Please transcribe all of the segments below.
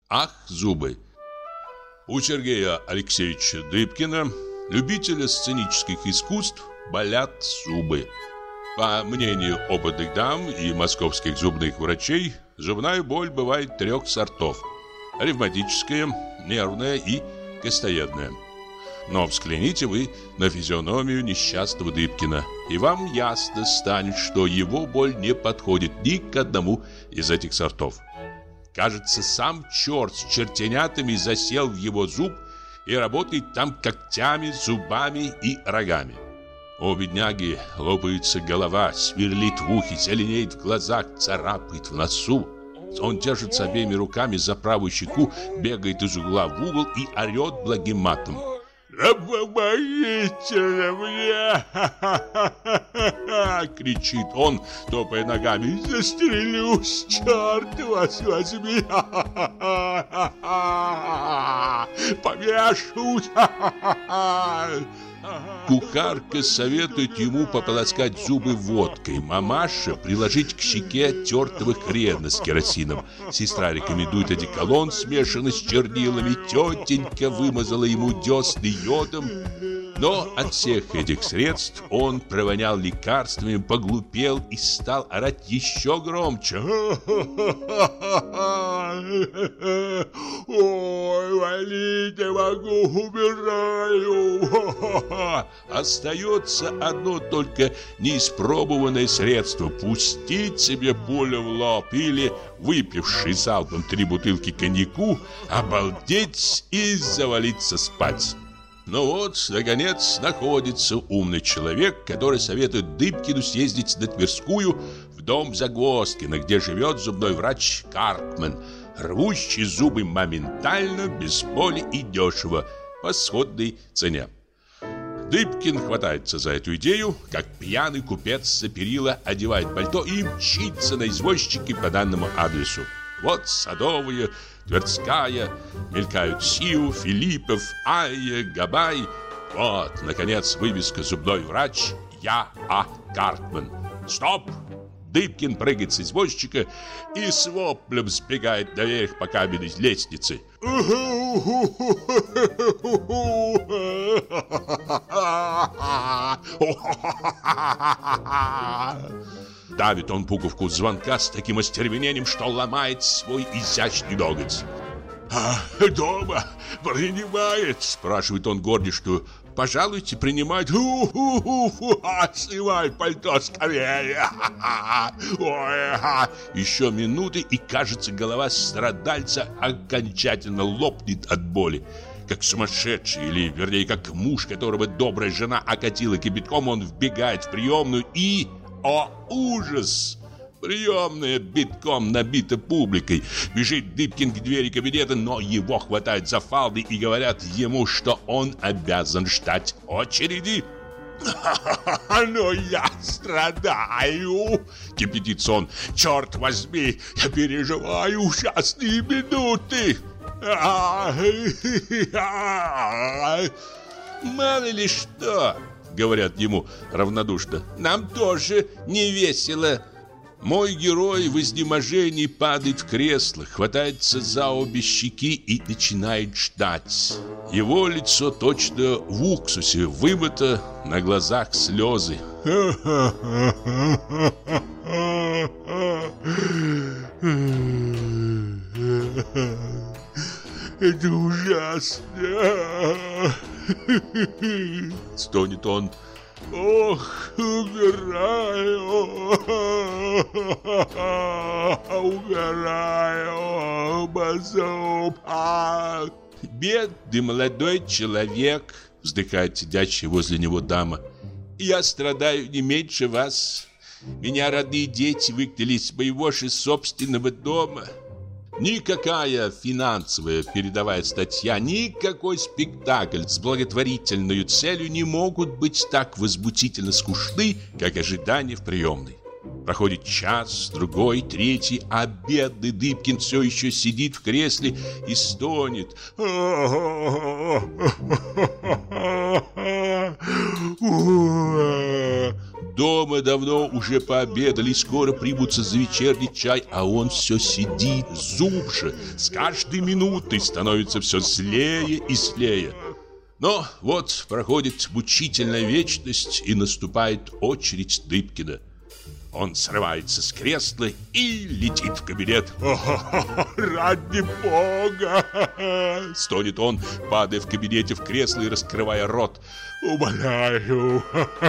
Ах, зубы! У Сергея Алексеевича Дыбкина, любителя сценических искусств, болят зубы. По мнению опытных дам и московских зубных врачей, зубная боль бывает 3 сортов: ревматическая, нервная и костоедная. Но взгляните вы на физиономию несчастного Дыбкина, и вам ясно станет, что его боль не подходит ни к одному из этих сортов. Кажется, сам черт с чертенятами засел в его зуб и работает там когтями, зубами и рогами. У бедняги лопается голова, сверлит в ухе, зеленеет в глазах, царапает в носу. Он держится обеими руками за правую щеку, бегает из угла в угол и орет благим матом: «Да помогите мне!» кричит он, топая ногами. «Застрелюсь, черт вас возьми! Повешусь!» Кухарка советует ему пополоскать зубы водкой, мамаша приложить к щеке тертого хрена с керосином. Сестра рекомендует одеколон, смешанный с чернилами. Тетенька вымазала ему десны йодом. Но от всех этих средств он провонял лекарствами, поглупел и стал орать еще громче. «Ой, валить не могу, умираю!» Остается одно только неиспробованное средство: пустить себе пулю в лоб или, выпивший залпом 3 бутылки коньяку, обалдеть и завалиться спать. Ну вот, наконец, находится умный человек, который советует Дыбкину съездить на Тверскую в дом Загвоздкина, где живет зубной врач Карпман, рвущий зубы моментально, без боли и дешево, по сходной цене. Дыбкин хватается за эту идею, как пьяный купец за перила, одевает пальто и мчится на извозчике по данному адресу. Вот Садовая, Тверская, мелькают Сиу, Филиппов, Айя, Габай. Вот, наконец, вывеска «Зубной врач Я.А. Карпман». Стоп! Дыбкин прыгает с извозчика и с воплем сбегает наверх по каменной лестнице. Давит он пуговку звонка с таким остервенением, что ломает свой изящный ноготь. «Дома принимает?» – спрашивает он горничную. «Пожалуйте, принимать. Снимай пальто скорее!» Еще минуты, и, кажется, голова страдальца окончательно лопнет от боли. Как сумасшедший, или, вернее, как муж, которого добрая жена окатила кипятком, он вбегает в приемную и... О, ужас! Приемная битком набита публикой. Бежит Дыбкин к двери кабинета, но его хватают за фалды и говорят ему, что он обязан ждать очереди. «Но я страдаю!» — кипятится он. «Черт возьми, я переживаю ужасные минуты!» «Мало ли что!» — говорят ему равнодушно. «Нам тоже не весело». Мой герой в изнеможении падает в кресло, хватается за обе щеки и начинает ждать. Его лицо точно в уксусе вымыто, на глазах слезы. «Это ужасно!» — стонет он. «Ох, умираю, умираю, Базуп!» «Бедный молодой человек!» — вздыхает сидящая возле него дама. «Я страдаю не меньше вас. Меня родные дети выгнали из моего же собственного дома». Никакая финансовая передовая статья, никакой спектакль с благотворительной целью не могут быть так возмутительно скучны, как ожидание в приемной. Проходит час, другой, третий, а бедный Дыбкин все еще сидит в кресле и стонет. дома давно уже пообедали, скоро примутся за вечерний чай, а он все сидит, зуб же, с каждой минутой становится все злее и злее. Но вот проходит мучительная вечность, и наступает очередь Дыбкина. Он срывается с кресла и летит в кабинет. «Ради бога!» — стонет он, падая в кабинете в кресло и раскрывая рот. «Умоляю,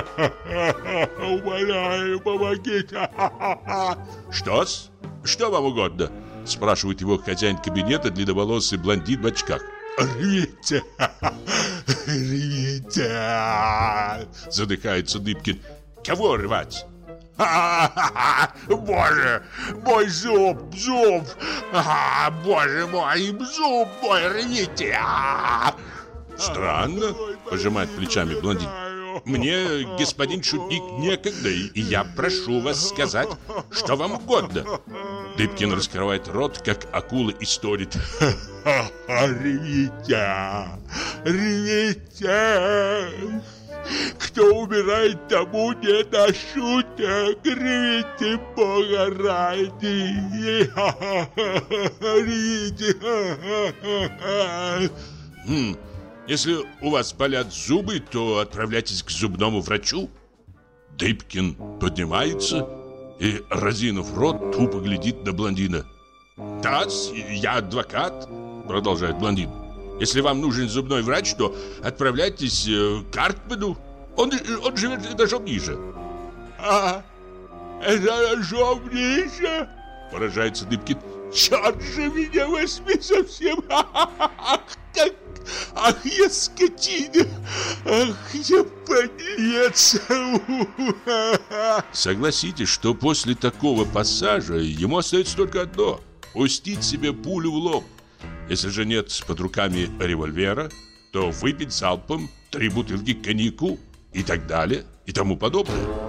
умоляю, помогите!» «Что-с? Что вам угодно?» — спрашивает его хозяин кабинета, длинноволосый блондин в очках. «Рвите! Рвите!» — задыхается Дыбкин. «Кого рвать?» Боже, мой зуб, боже мой, зуб мой, рвите. Странно, пожимает плечами блондин. Мне, господин шутник, некогда, и я прошу вас сказать, что вам угодно. Дыбкин раскрывает рот, как акула, и стонет. Рвите, рвите. Кто умирает, тому не до шуток. Рвите, Бога ради. Рвите. Если у вас болят зубы, то отправляйтесь к зубному врачу. Дыбкин поднимается и, разинув рот, тупо глядит на блондина. «Да, я адвокат», — продолжает блондин. «Если вам нужен зубной врач, то отправляйтесь к Артману. Он живет этажом ниже». Этажом ниже? Поражается Дыбкин. Черт же меня возьми совсем. Ах, я скотина. Ах, я подлец. Согласитесь, что после такого пассажа ему остается только одно — пустить себе пулю в лоб. Если же нет под руками револьвера, то выпить залпом 3 бутылки коньяку и так далее, и тому подобное.